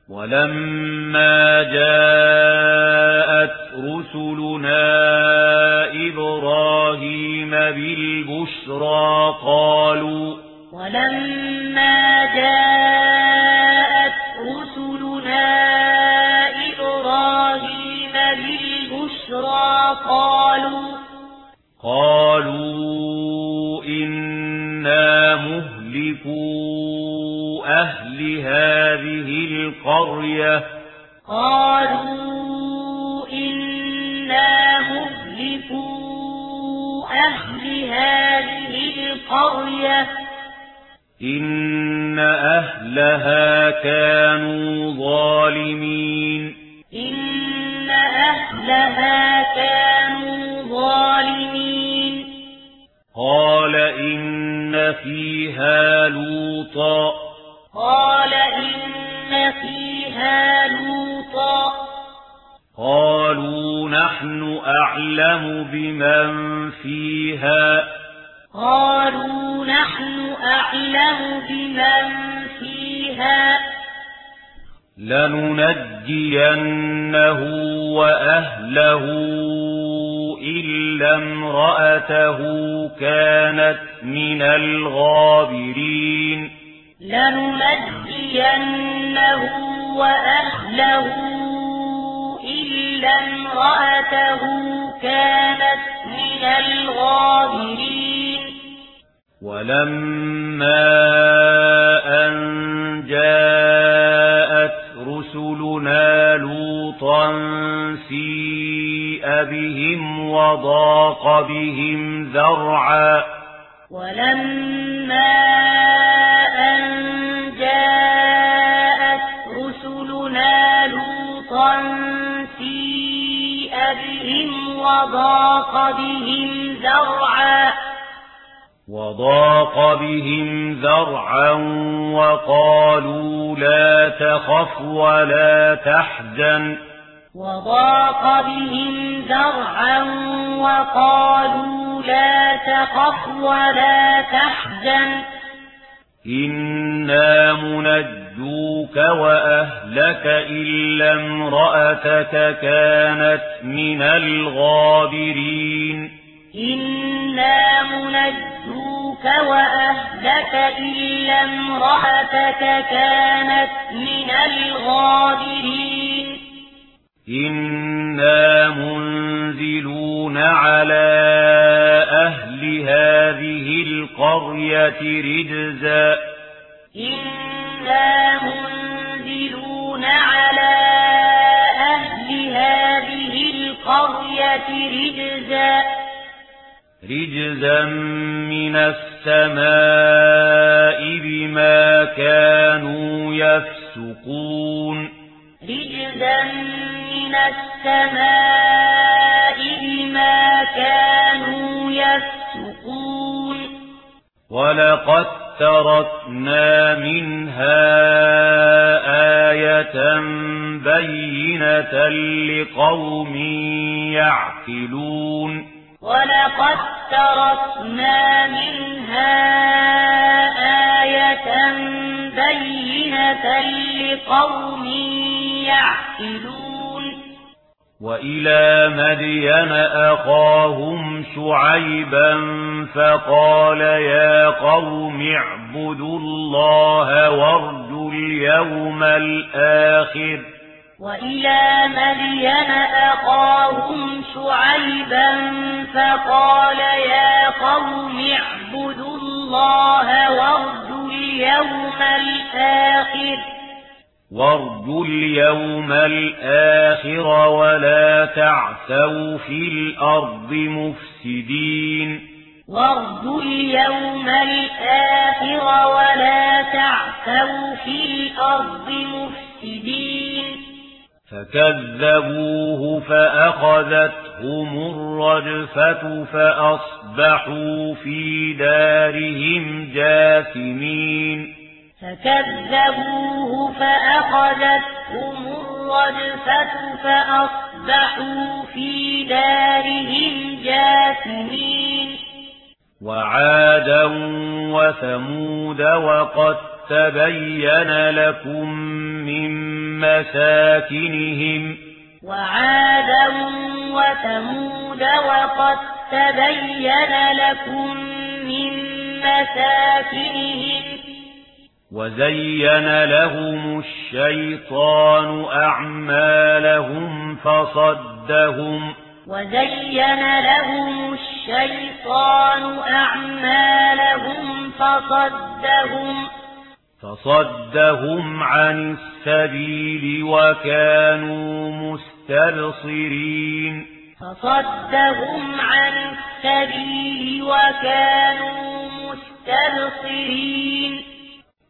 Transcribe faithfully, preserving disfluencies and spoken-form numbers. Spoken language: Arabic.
ولما جاءت رسلنا إبراهيم بالبشرى قالوا ولما جاءت رسلنا إبراهيم بالبشرى قالوا قالوا إنا مهلكو أهل هذه القرية قالوا إنا مهلكو أهل هذه القرية إن أهلها كانوا ظالمين إن أهلها كانوا ظالمين قال إن فيها لوطا قال إن فيها لوطا قالوا نحن أعلم بمن فيها قالوا نحن أعلم بمن فيها لننجينه وأهله إلا امرأته كانت من الغابرين لننجينه وأهله إلا امرأته كانت من الغابرين ولما أن جاءت رسلنا لوطا سيء بهم وضاق بهم ذرعا ولما أن جاءت رسلنا لوطا سيء بهم وضاق بهم ذرعا وضاق بهم ذرعا وقالوا لا تخف ولا تحزن وضاق بهم ذرعا وقالوا لا تخف ولا تحزن إنا منجوك وأهلك إلا امرأتك كانت من الغابرين إنا منجوك وأهلك إلا امرأتك كانت من الغابرين إنا منزلون على أهل هذه القرية رجزا إنا منزلون على أهل هذه القرية رجزا رجزا من السماء بما كانوا يفسقون رجزا من السماء بما كانوا يفسقون ولقد تركنا منها آية بينة لقوم يعقلون ولقد تركنا منها آية بينة لقوم يعقلون وإلى مدين أخاهم شعيبا فقال يا قوم اعبدوا الله وارجوا اليوم الآخر وإلى مدين أخاهم شعيبا فقال يا قوم اعبدوا الله وارجوا اليوم الآخر وارجوا اليوم الآخر ولا تعثوا في الأرض مفسدين وارجوا اليوم الآخر ولا تعثوا في الأرض مفسدين فكذبوه فأخذتهم الرجفة فأصبحوا في دارهم جاثمين فكذبوه فأخذتهم الرجفة فأصبحوا في دارهم جاثمين وعادا وثمود وقد تبين لكم من مساكنهم وعادا وثمود وقد تبين لكم من مساكنهم وزين لهم الشيطان أعمالهم فصدهم وزين لهم الشيطان أعمالهم فصدهم فصدهم عن السبيل وكانوا مستبصرين فصدهم عن السبيل وكانوا مستبصرين